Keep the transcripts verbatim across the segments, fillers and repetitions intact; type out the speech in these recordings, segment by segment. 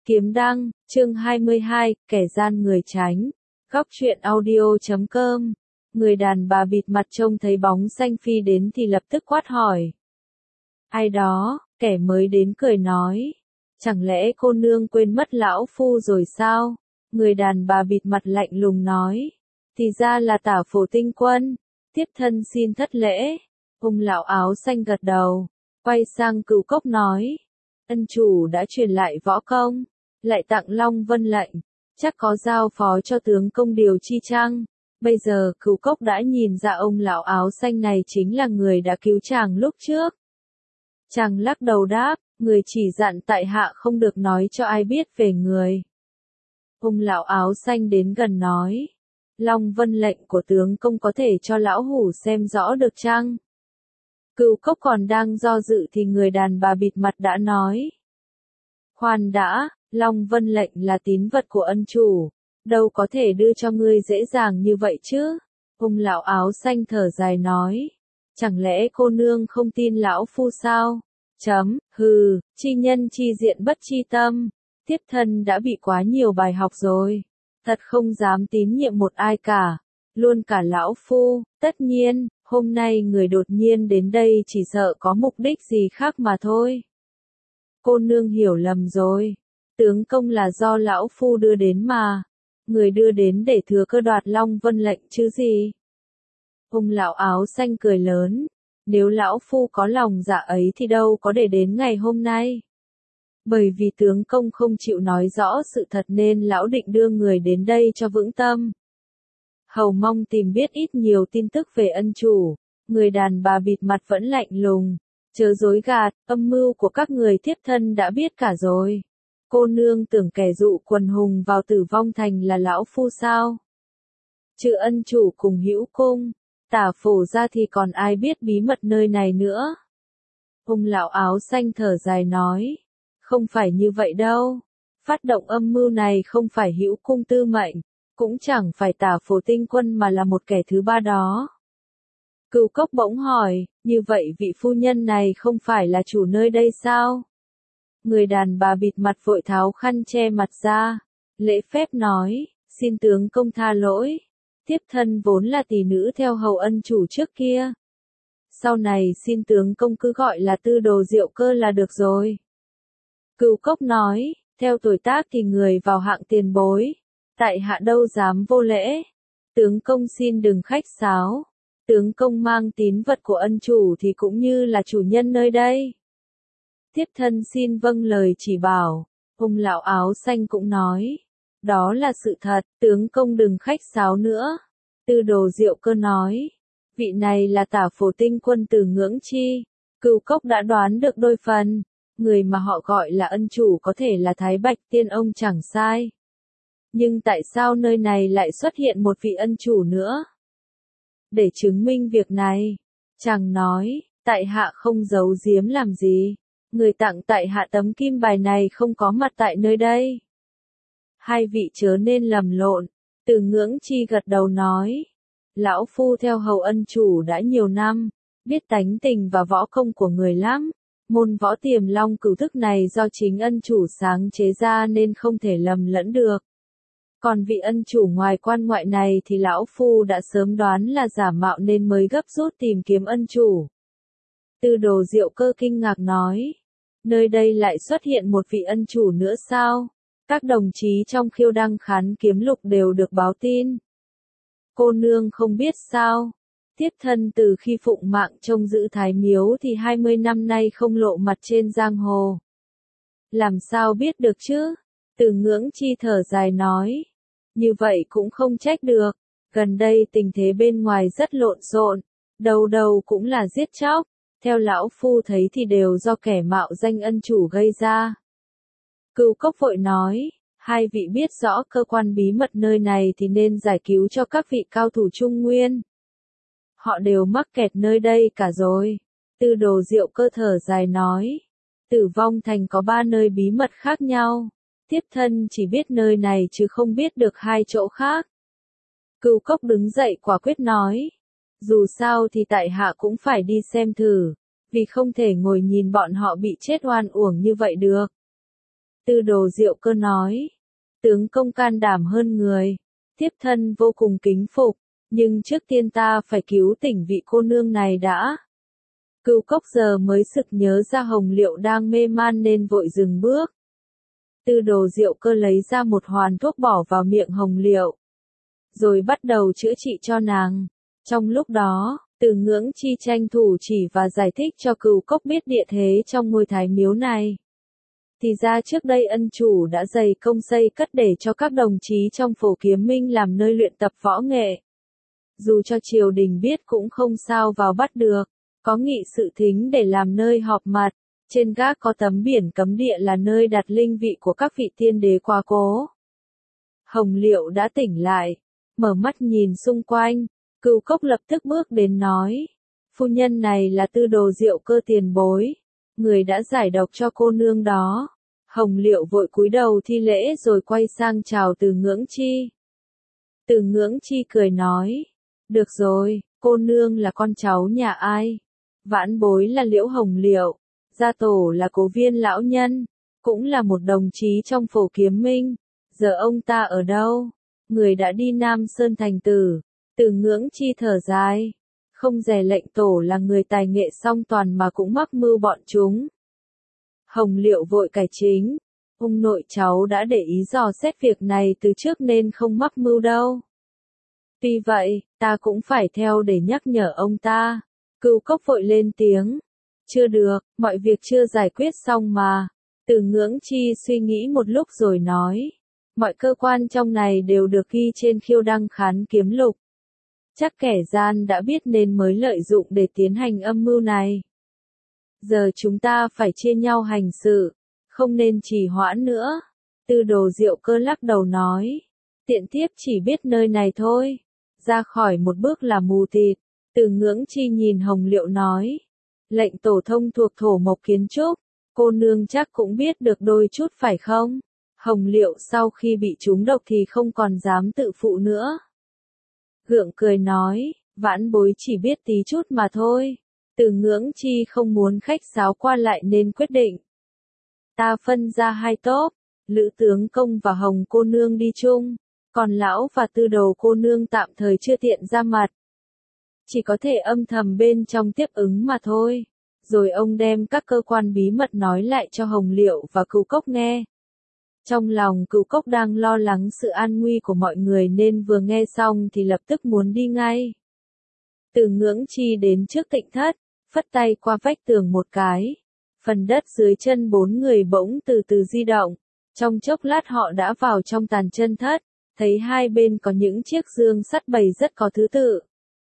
Kiếm đăng, chương hai mươi hai, kẻ gian người tránh. Góc truyện audio chấm com. Người đàn bà bịt mặt trông thấy bóng xanh phi đến thì lập tức quát hỏi. Ai đó, kẻ mới đến cười nói. Chẳng lẽ cô nương quên mất lão phu rồi sao? Người đàn bà bịt mặt lạnh lùng nói. Thì ra là Tả Phổ Tinh Quân. Tiếp thân xin thất lễ. Ông lão áo xanh gật đầu. Quay sang Cửu Cốc nói. Ân chủ đã truyền lại võ công. Lại tặng Long Vân lệnh, chắc có giao phó cho tướng công điều chi chăng? Bây giờ Cửu Cốc đã nhìn ra ông lão áo xanh này chính là người đã cứu chàng lúc trước. Chàng lắc đầu đáp, người chỉ dặn tại hạ không được nói cho ai biết về người. Ông lão áo xanh đến gần nói, Long Vân lệnh của tướng công có thể cho lão hủ xem rõ được chăng? Cửu Cốc còn đang do dự thì người đàn bà bịt mặt đã nói. Khoan đã, Long Vân lệnh là tín vật của ân chủ, đâu có thể đưa cho ngươi dễ dàng như vậy chứ? Ông lão áo xanh thở dài nói, chẳng lẽ cô nương không tin lão phu sao? Chấm, hừ, chi nhân chi diện bất chi tâm, tiếp thân đã bị quá nhiều bài học rồi, thật không dám tín nhiệm một ai cả, luôn cả lão phu, tất nhiên, hôm nay người đột nhiên đến đây chỉ sợ có mục đích gì khác mà thôi. Cô nương hiểu lầm rồi. Tướng công là do lão phu đưa đến mà. Người đưa đến để thừa cơ đoạt Long Vân lệnh chứ gì. Ông lão áo xanh cười lớn. Nếu lão phu có lòng dạ ấy thì đâu có để đến ngày hôm nay. Bởi vì tướng công không chịu nói rõ sự thật nên lão định đưa người đến đây cho vững tâm. Hầu mong tìm biết ít nhiều tin tức về ân chủ. Người đàn bà bịt mặt vẫn lạnh lùng. Chớ dối gạt, âm mưu của các người tiếp thân đã biết cả rồi. Cô nương tưởng kẻ dụ quần hùng vào Tử Vong Thành là lão phu sao? Trừ ân chủ cùng Hữu Cung, Tả Phổ ra thì còn ai biết bí mật nơi này nữa? Ông lão áo xanh thở dài nói, không phải như vậy đâu. Phát động âm mưu này không phải Hữu Cung tư mệnh, cũng chẳng phải Tả Phổ Tinh Quân mà là một kẻ thứ ba đó. Cửu Cốc bỗng hỏi, như vậy vị phu nhân này không phải là chủ nơi đây sao? Người đàn bà bịt mặt vội tháo khăn che mặt ra, lễ phép nói, xin tướng công tha lỗi, tiếp thân vốn là tỷ nữ theo hầu ân chủ trước kia. Sau này xin tướng công cứ gọi là Tư Đồ Diệu Cơ là được rồi. Cửu Cốc nói, theo tuổi tác thì người vào hạng tiền bối, tại hạ đâu dám vô lễ, tướng công xin đừng khách sáo. Tướng công mang tín vật của ân chủ thì cũng như là chủ nhân nơi đây. Tiếp thân xin vâng lời chỉ bảo, ông lão áo xanh cũng nói. Đó là sự thật, tướng công đừng khách sáo nữa. Tư Đồ Diệu Cơ nói. Vị này là Tả Phổ Tinh Quân từ Ngưỡng Chi. Cửu Cốc đã đoán được đôi phần. Người mà họ gọi là ân chủ có thể là Thái Bạch Tiên Ông chẳng sai. Nhưng tại sao nơi này lại xuất hiện một vị ân chủ nữa? Để chứng minh việc này, chàng nói, tại hạ không giấu giếm làm gì, người tặng tại hạ tấm kim bài này không có mặt tại nơi đây. Hai vị chớ nên lầm lộn, Từ Ngưỡng Chi gật đầu nói, lão phu theo hầu ân chủ đã nhiều năm, biết tánh tình và võ công của người lắm, môn võ Tiềm Long Cửu Thức này do chính ân chủ sáng chế ra nên không thể lầm lẫn được. Còn vị ân chủ ngoài quan ngoại này thì lão phu đã sớm đoán là giả mạo nên mới gấp rút tìm kiếm ân chủ. Tư Đồ Diệu Cơ kinh ngạc nói, nơi đây lại xuất hiện một vị ân chủ nữa sao? Các đồng chí trong Khiêu Đăng Khán Kiếm Lục đều được báo tin. Cô nương không biết sao? Tiếp thân từ khi phụng mạng trông giữ Thái Miếu thì hai mươi năm nay không lộ mặt trên giang hồ. Làm sao biết được chứ? Từ Ngưỡng Chi thở dài nói. Như vậy cũng không trách được, gần đây tình thế bên ngoài rất lộn xộn, đầu đầu cũng là giết chóc, theo lão phu thấy thì đều do kẻ mạo danh ân chủ gây ra. Cửu Cốc vội nói, hai vị biết rõ cơ quan bí mật nơi này thì nên giải cứu cho các vị cao thủ Trung Nguyên. Họ đều mắc kẹt nơi đây cả rồi. Tư Đồ Diệu Cơ thở dài nói, Tử Vong Thành có ba nơi bí mật khác nhau. Tiếp thân chỉ biết nơi này chứ không biết được hai chỗ khác. Cửu Cốc đứng dậy quả quyết nói. Dù sao thì tại hạ cũng phải đi xem thử, vì không thể ngồi nhìn bọn họ bị chết oan uổng như vậy được. Tư Đồ Diệu Cơ nói. Tướng công can đảm hơn người. Thiếp thân vô cùng kính phục. Nhưng trước tiên ta phải cứu tỉnh vị cô nương này đã. Cửu Cốc giờ mới sực nhớ ra Hồng Liệu đang mê man nên vội dừng bước. Tư Đồ Diệu Cơ lấy ra một hoàn thuốc bỏ vào miệng Hồng Liệu. Rồi bắt đầu chữa trị cho nàng. Trong lúc đó, Từ Ngưỡng Chi tranh thủ chỉ và giải thích cho Cửu Cốc biết địa thế trong ngôi thái miếu này. Thì ra trước đây ân chủ đã dày công xây cất để cho các đồng chí trong Phổ Kiếm Minh làm nơi luyện tập võ nghệ. Dù cho triều đình biết cũng không sao vào bắt được, có nghị sự thính để làm nơi họp mặt, trên gác có tấm biển cấm địa là nơi đặt linh vị của các vị tiên đế quá cố. Hồng Liệu đã tỉnh lại, mở mắt nhìn xung quanh, Cửu Cốc lập tức bước đến nói, phu nhân này là Tư Đồ Diệu Cơ tiền bối, người đã giải độc cho cô nương đó. Hồng Liệu vội cúi đầu thi lễ rồi quay sang chào Từ Ngưỡng Chi. Từ Ngưỡng Chi cười nói, được rồi, cô nương là con cháu nhà ai? Vãn bối là Liễu Hồng Liệu, gia tổ là Cố Viên lão nhân, cũng là một đồng chí trong Phổ Kiếm Minh. Giờ ông ta ở đâu? Người đã đi Nam Sơn thành tử. Từ Ngưỡng Chi thở dài, không dè lệnh tổ là người tài nghệ song toàn mà cũng mắc mưu bọn chúng. Hồng Liệu vội cải chính, ông nội cháu đã để ý dò xét việc này từ trước nên không mắc mưu đâu. Tuy vậy, ta cũng phải theo để nhắc nhở ông ta. Cửu Cốc vội lên tiếng. Chưa được, mọi việc chưa giải quyết xong mà. Từ Ngưỡng Chi suy nghĩ một lúc rồi nói. Mọi cơ quan trong này đều được ghi trên khiêu đăng khán kiếm lục. Chắc kẻ gian đã biết nên mới lợi dụng để tiến hành âm mưu này. Giờ chúng ta phải chia nhau hành sự, không nên trì hoãn nữa. Tư Đồ Diệu Cơ lắc đầu nói. Tiện thiếp chỉ biết nơi này thôi. Ra khỏi một bước là mù tịt. Từ Ngưỡng Chi nhìn Hồng Liệu nói. Lệnh tổ thông thuộc thổ mộc kiến trúc, cô nương chắc cũng biết được đôi chút phải không? Hồng Liệu sau khi bị trúng độc thì không còn dám tự phụ nữa. Gượng cười nói, vãn bối chỉ biết tí chút mà thôi. Từ Ngưỡng Chi không muốn khách sáo qua lại nên quyết định. Ta phân ra hai tốp, Lữ tướng công và Hồng cô nương đi chung, còn lão và Tư Đồ cô nương tạm thời chưa tiện ra mặt. Chỉ có thể âm thầm bên trong tiếp ứng mà thôi. Rồi ông đem các cơ quan bí mật nói lại cho Hồng Liệu và Cửu Cốc nghe. Trong lòng Cửu Cốc đang lo lắng sự an nguy của mọi người nên vừa nghe xong thì lập tức muốn đi ngay. Từ Ngưỡng Chi đến trước Tịnh thất, phất tay qua vách tường một cái. Phần đất dưới chân bốn người bỗng từ từ di động. Trong chốc lát họ đã vào trong tàn chân thất, thấy hai bên có những chiếc dương sắt bày rất có thứ tự.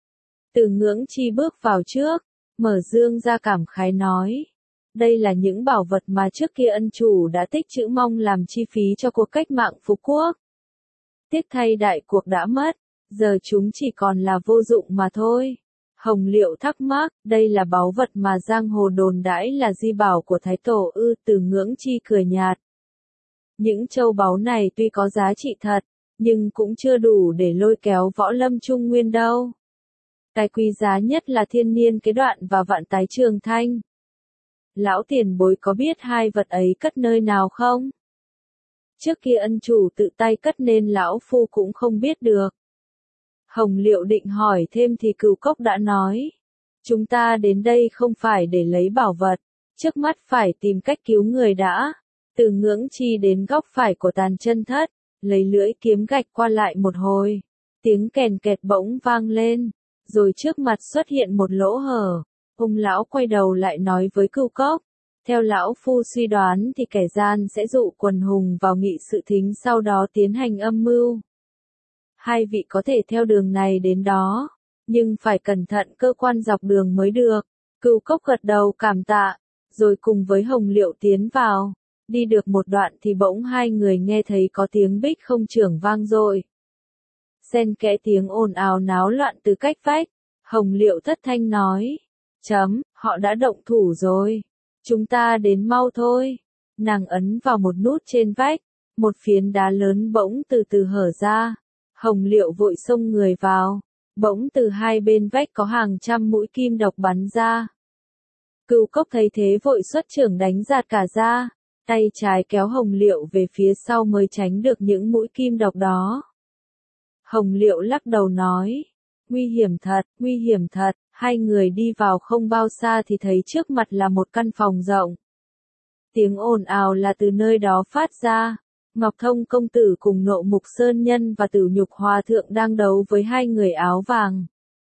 Từ Ngưỡng Chi bước vào trước, mở dương ra cảm khái nói. Đây là những bảo vật mà trước kia ân chủ đã tích trữ mong làm chi phí cho cuộc cách mạng phục quốc. Tiếc thay đại cuộc đã mất, giờ chúng chỉ còn là vô dụng mà thôi. Hồng Liệu thắc mắc, đây là báu vật mà giang hồ đồn đãi là di bảo của Thái Tổ ư? Từ Ngưỡng Chi cười nhạt. Những châu báu này tuy có giá trị thật, nhưng cũng chưa đủ để lôi kéo võ lâm trung nguyên đâu. Cái quý giá nhất là thiên niên kế đoạn và vạn tái trường thanh. Lão tiền bối có biết hai vật ấy cất nơi nào không? Trước kia ân chủ tự tay cất nên lão phu cũng không biết được. Hồng Liệu định hỏi thêm thì Cửu Cốc đã nói. Chúng ta đến đây không phải để lấy bảo vật, trước mắt phải tìm cách cứu người đã. Từ Ngưỡng Chi đến góc phải của tàn chân thất, lấy lưỡi kiếm gạch qua lại một hồi. Tiếng kèn kẹt bỗng vang lên, rồi trước mặt xuất hiện một lỗ hở. Ông lão quay đầu lại nói với Cửu Cốc. Theo lão phu suy đoán thì kẻ gian sẽ dụ quần hùng vào nghị sự thính sau đó tiến hành âm mưu. Hai vị có thể theo đường này đến đó, nhưng phải cẩn thận cơ quan dọc đường mới được. Cửu Cốc gật đầu cảm tạ, rồi cùng với Hồng Liệu tiến vào. Đi được một đoạn thì bỗng hai người nghe thấy có tiếng bích không chưởng vang dội. Xen kẽ tiếng ồn ào náo loạn từ cách vách. Hồng Liệu thất thanh nói. Chấm, họ đã động thủ rồi. Chúng ta đến mau thôi. Nàng ấn vào một nút trên vách. Một phiến đá lớn bỗng từ từ hở ra. Hồng Liệu vội xông người vào. Bỗng từ hai bên vách có hàng trăm mũi kim độc bắn ra. Cửu Cốc thấy thế vội xuất chưởng đánh giạt cả ra. tay trái kéo Hồng Liệu về phía sau mới tránh được những mũi kim độc đó. Hồng Liệu lắc đầu nói, nguy hiểm thật, nguy hiểm thật, hai người đi vào không bao xa thì thấy trước mặt là một căn phòng rộng. Tiếng ồn ào là từ nơi đó phát ra. Ngọc Thông công tử cùng Nộ Mục Sơn Nhân và Tử Nhục Hòa thượng đang đấu với hai người áo vàng.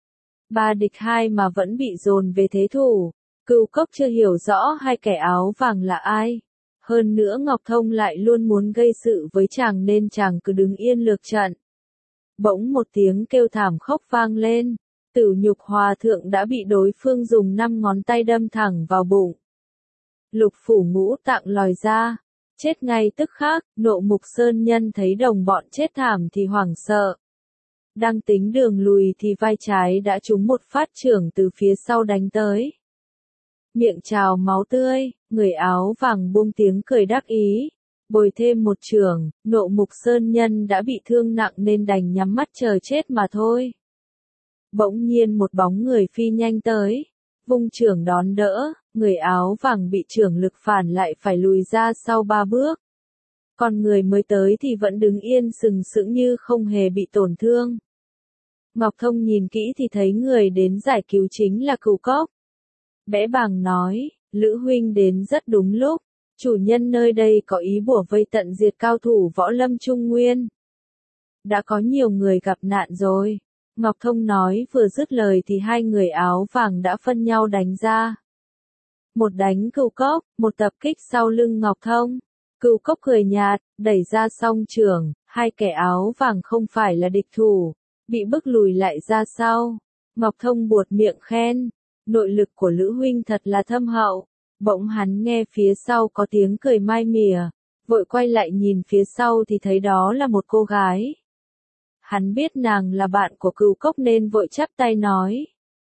Ba địch hai mà vẫn bị dồn về thế thủ. Cửu Cốc chưa hiểu rõ hai kẻ áo vàng là ai. Hơn nữa Ngọc Thông lại luôn muốn gây sự với chàng nên chàng cứ đứng yên lược trận. Bỗng một tiếng kêu thảm khốc vang lên. Tử Nhục Hòa thượng đã bị đối phương dùng năm ngón tay đâm thẳng vào bụng. Lục phủ ngũ tạng lòi ra. Chết ngay tức khắc, Nộ Mục Sơn Nhân thấy đồng bọn chết thảm thì hoảng sợ. Đang tính đường lùi thì vai trái đã trúng một phát chưởng từ phía sau đánh tới. Miệng trào máu tươi, người áo vàng buông tiếng cười đắc ý. Bồi thêm một chưởng, Nộ Mục Sơn Nhân đã bị thương nặng nên đành nhắm mắt chờ chết mà thôi. Bỗng nhiên một bóng người phi nhanh tới. Vung chưởng đón đỡ, người áo vàng bị chưởng lực phản lại phải lùi ra sau ba bước. Còn người mới tới thì vẫn đứng yên sừng sững như không hề bị tổn thương. Ngọc Thông nhìn kỹ thì thấy người đến giải cứu chính là Cửu Cốc. Bẽ bàng nói, Lữ huynh đến rất đúng lúc, chủ nhân nơi đây có ý bủa vây tận diệt cao thủ võ lâm Trung Nguyên. Đã có nhiều người gặp nạn rồi. Ngọc Thông nói vừa dứt lời thì hai người áo vàng đã phân nhau đánh ra. Một đánh Cửu Cốc, một tập kích sau lưng Ngọc Thông. Cửu Cốc cười nhạt, đẩy ra song chưởng, hai kẻ áo vàng không phải là địch thủ, bị bức lùi lại ra sau. Ngọc Thông buột miệng khen, nội lực của Lữ huynh thật là thâm hậu. Bỗng hắn nghe phía sau có tiếng cười mai mỉa, vội quay lại nhìn phía sau thì thấy đó là một cô gái. Hắn biết nàng là bạn của Cửu Cốc nên vội chắp tay nói.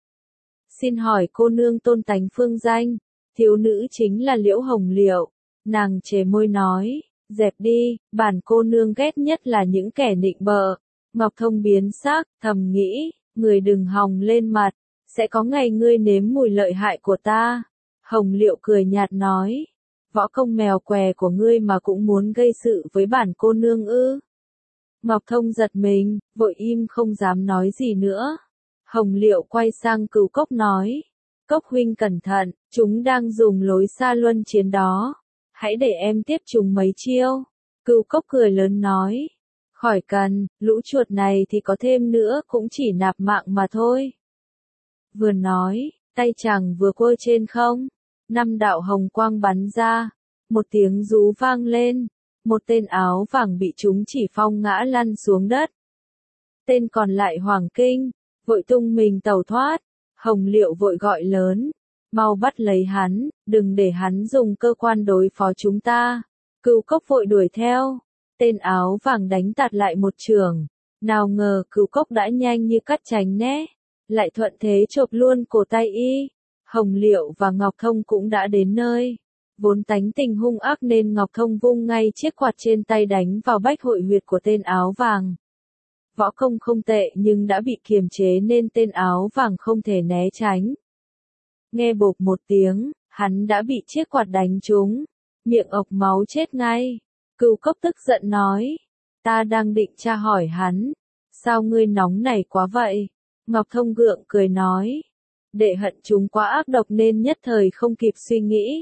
Xin hỏi cô nương tôn tánh phương danh, thiếu nữ chính là Liễu Hồng Liệu. Nàng chề môi nói, dẹp đi, bản cô nương ghét nhất là những kẻ nịnh bợ. Ngọc Thông biến sắc, thầm nghĩ, người đừng hòng lên mặt, sẽ có ngày ngươi nếm mùi lợi hại của ta. Hồng Liệu cười nhạt nói, võ công mèo què của ngươi mà cũng muốn gây sự với bản cô nương ư. Ngọc Thông giật mình, vội im không dám nói gì nữa. Hồng Liệu quay sang Cửu Cốc nói, Cốc huynh cẩn thận, chúng đang dùng lối xa luân chiến đó. Hãy để em tiếp chúng mấy chiêu. Cửu Cốc cười lớn nói, khỏi cần, lũ chuột này thì có thêm nữa cũng chỉ nạp mạng mà thôi. Vừa nói, tay chàng vừa quơ trên không, năm đạo hồng quang bắn ra, một tiếng rú vang lên, một tên áo vàng bị chúng chỉ phong ngã lăn xuống đất. Tên còn lại hoảng kinh, vội tung mình tẩu thoát. Hồng Liệu vội gọi lớn, mau bắt lấy hắn, đừng để hắn dùng cơ quan đối phó chúng ta. Cửu Cốc vội đuổi theo, tên áo vàng đánh tạt lại một chưởng, nào ngờ Cửu Cốc đã nhanh như cắt tránh né, lại thuận thế chộp luôn cổ tay y. Hồng Liệu và Ngọc Thông cũng đã đến nơi. Vốn tánh tình hung ác nên Ngọc Thông vung ngay chiếc quạt trên tay đánh vào bách hội huyệt của tên áo vàng. Võ công không tệ nhưng đã bị kiềm chế nên tên áo vàng không thể né tránh. Nghe bộp một tiếng, hắn đã bị chiếc quạt đánh trúng, miệng ộc máu chết ngay. Cửu Cốc tức giận nói, ta đang định tra hỏi hắn, sao ngươi nóng nảy quá vậy? Ngọc Thông gượng cười nói, đệ hận chúng quá ác độc nên nhất thời không kịp suy nghĩ.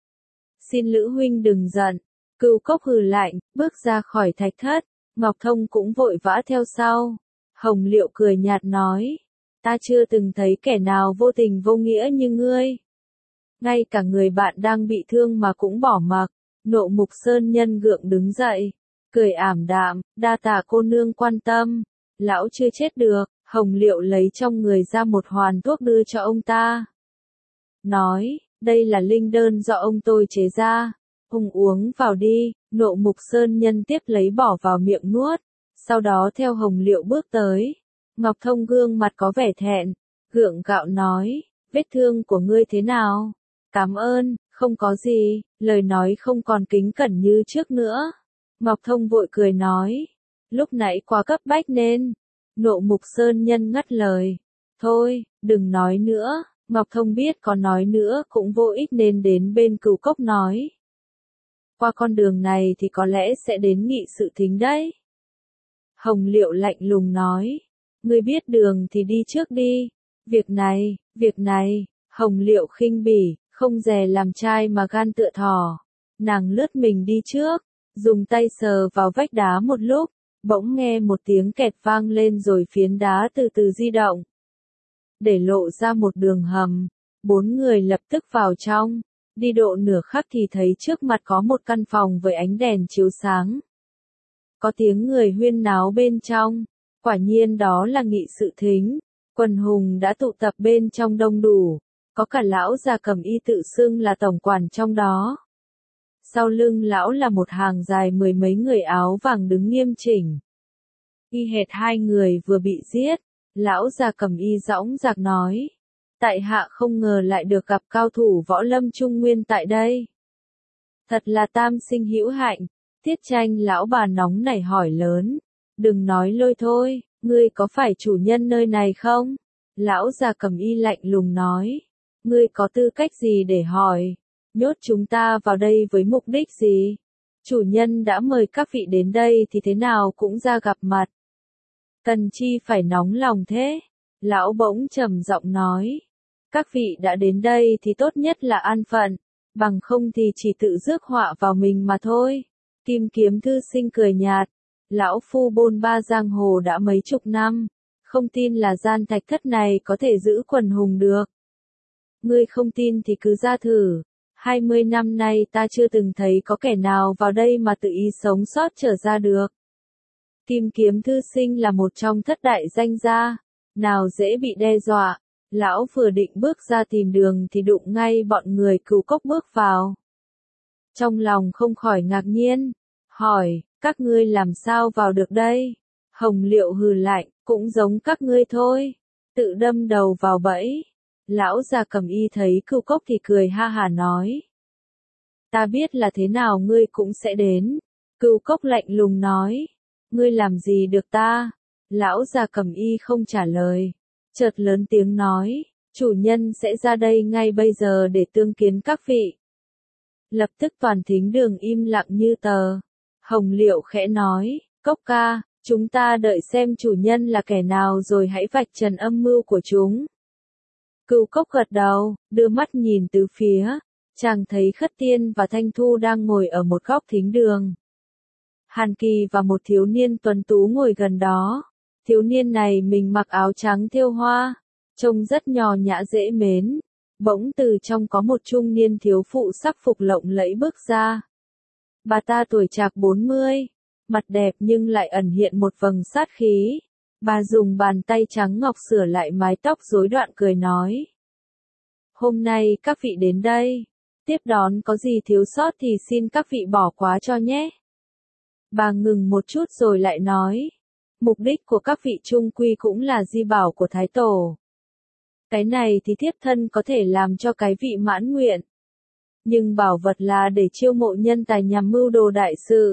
Xin Lữ huynh đừng giận. Cửu Cốc hừ lạnh, bước ra khỏi thạch thất. Ngọc Thông cũng vội vã theo sau. Hồng Liệu cười nhạt nói, ta chưa từng thấy kẻ nào vô tình vô nghĩa như ngươi. Ngay cả người bạn đang bị thương mà cũng bỏ mặc. Nộ Mục Sơn Nhân gượng đứng dậy, cười ảm đạm, đa tạ cô nương quan tâm. Lão chưa chết được. Hồng Liệu lấy trong người ra một hoàn thuốc đưa cho ông ta. Nói, đây là linh đơn do ông tôi chế ra. Ông uống vào đi. Nộ Mục Sơn Nhân tiếp lấy bỏ vào miệng nuốt. Sau đó theo Hồng Liệu bước tới. Ngọc Thông gương mặt có vẻ thẹn, gượng gạo nói, vết thương của ngươi thế nào? Cảm ơn, không có gì, lời nói không còn kính cẩn như trước nữa. Ngọc Thông vội cười nói, lúc nãy quá cấp bách nên. Nộ Mục Sơn Nhân ngắt lời, thôi, đừng nói nữa. Ngọc Thông biết có nói nữa cũng vô ích nên đến bên Cửu Cốc nói, qua con đường này thì có lẽ sẽ đến nghị sự thính đấy. Hồng Liệu lạnh lùng nói, ngươi biết đường thì đi trước đi, việc này, việc này, Hồng Liệu khinh bỉ, không dè làm trai mà gan tựa thỏ, nàng lướt mình đi trước, dùng tay sờ vào vách đá một lúc, bỗng nghe một tiếng kẹt vang lên rồi phiến đá từ từ di động, để lộ ra một đường hầm, bốn người lập tức vào trong, đi độ nửa khắc thì thấy trước mặt có một căn phòng với ánh đèn chiếu sáng. Có tiếng người huyên náo bên trong, quả nhiên đó là nghị sự thính, quần hùng đã tụ tập bên trong đông đủ, có cả lão già cầm y tự xưng là tổng quản trong đó. Sau lưng lão là một hàng dài mười mấy người áo vàng đứng nghiêm chỉnh. Y hệt hai người vừa bị giết, lão già cầm y dõng dạc nói, tại hạ không ngờ lại được gặp cao thủ võ lâm trung nguyên tại đây. Thật là tam sinh hữu hạnh. Tiết Tranh lão bà nóng nảy hỏi lớn, đừng nói lôi thôi, ngươi có phải chủ nhân nơi này không? Lão già cầm y lạnh lùng nói, ngươi có tư cách gì để hỏi, nhốt chúng ta vào đây với mục đích gì? Chủ nhân đã mời các vị đến đây thì thế nào cũng ra gặp mặt. Cần chi phải nóng lòng thế? Lão bỗng trầm giọng nói, các vị đã đến đây thì tốt nhất là an phận, bằng không thì chỉ tự rước họa vào mình mà thôi. Kim Kiếm Thư Sinh cười nhạt, lão phu bôn ba giang hồ đã mấy chục năm, không tin là gian thạch thất này có thể giữ quần hùng được. Ngươi không tin thì cứ ra thử, hai mươi năm nay ta chưa từng thấy có kẻ nào vào đây mà tự ý sống sót trở ra được. Kim Kiếm Thư Sinh là một trong thất đại danh gia, nào dễ bị đe dọa, lão vừa định bước ra tìm đường thì đụng ngay bọn người Cửu Cốc bước vào. Trong lòng không khỏi ngạc nhiên, hỏi, các ngươi làm sao vào được đây? Hồng Liệu hừ lạnh, cũng giống các ngươi thôi, tự đâm đầu vào bẫy. Lão già cầm y thấy Cửu Cốc thì cười ha hà nói, ta biết là thế nào ngươi cũng sẽ đến. Cửu Cốc lạnh lùng nói, ngươi làm gì được ta? Lão già cầm y không trả lời, chợt lớn tiếng nói, chủ nhân sẽ ra đây ngay bây giờ để tương kiến các vị. Lập tức toàn thính đường im lặng như tờ. Hồng Liệu khẽ nói, Cốc ca, chúng ta đợi xem chủ nhân là kẻ nào rồi hãy vạch trần âm mưu của chúng. Cửu Cốc gật đầu, đưa mắt nhìn từ phía, chàng thấy Khất Tiên và Thanh Thu đang ngồi ở một góc thính đường. Hàn Kỳ và một thiếu niên tuấn tú ngồi gần đó. Thiếu niên này mình mặc áo trắng thêu hoa, trông rất nho nhã dễ mến. Bỗng từ trong có một trung niên thiếu phụ sắc phục lộng lẫy bước ra. Bà ta tuổi trạc bốn mươi, mặt đẹp nhưng lại ẩn hiện một vầng sát khí. Bà dùng bàn tay trắng ngọc sửa lại mái tóc rối đoạn cười nói. Hôm nay các vị đến đây, tiếp đón có gì thiếu sót thì xin các vị bỏ qua cho nhé. Bà ngừng một chút rồi lại nói. Mục đích của các vị chung quy cũng là di bảo của Thái Tổ. Cái này thì thiếp thân có thể làm cho cái vị mãn nguyện. Nhưng bảo vật là để chiêu mộ nhân tài nhằm mưu đồ đại sự.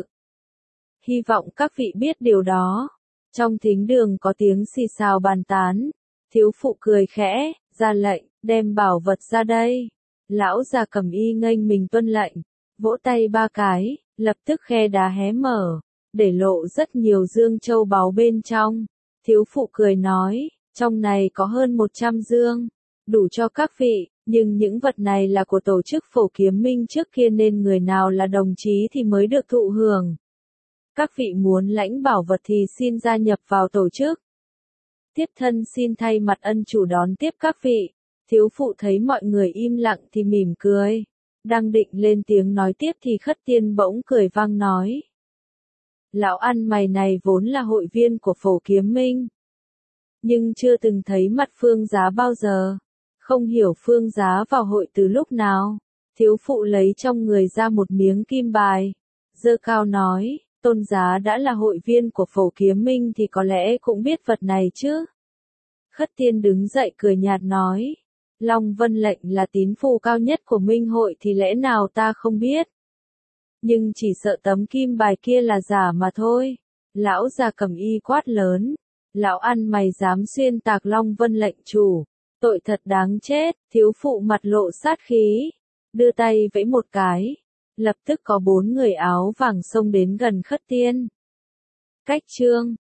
Hy vọng các vị biết điều đó. Trong thính đường có tiếng xì xào bàn tán. Thiếu phụ cười khẽ, ra lệnh, đem bảo vật ra đây. Lão già cầm y nghênh mình tuân lệnh, vỗ tay ba cái, lập tức khe đá hé mở, để lộ rất nhiều dương châu báu bên trong. Thiếu phụ cười nói, trong này có hơn một trăm dương, đủ cho các vị, nhưng những vật này là của tổ chức Phổ Kiếm Minh trước kia nên người nào là đồng chí thì mới được thụ hưởng. Các vị muốn lãnh bảo vật thì xin gia nhập vào tổ chức. Tiếp thân xin thay mặt ân chủ đón tiếp các vị. Thiếu phụ thấy mọi người im lặng thì mỉm cười. Đang định lên tiếng nói tiếp thì Khất Tiên bỗng cười vang nói. Lão ăn mày này vốn là hội viên của Phổ Kiếm Minh. Nhưng chưa từng thấy mặt Phương Giá bao giờ. Không hiểu Phương Giá vào hội từ lúc nào. Thiếu phụ lấy trong người ra một miếng kim bài. Giơ cao nói, Tôn Giá đã là hội viên của Phổ Kiếm Minh thì có lẽ cũng biết vật này chứ. Khất Tiên đứng dậy cười nhạt nói. Long Vân lệnh là tín phù cao nhất của Minh hội thì lẽ nào ta không biết. Nhưng chỉ sợ tấm kim bài kia là giả mà thôi. Lão già cầm y quát lớn. Lão ăn mày dám xuyên tạc Long Vân lệnh chủ. Tội thật đáng chết. Thiếu phụ mặt lộ sát khí. Đưa tay vẫy một cái. Lập tức có bốn người áo vàng xông đến gần Khất Tiên. Cách chương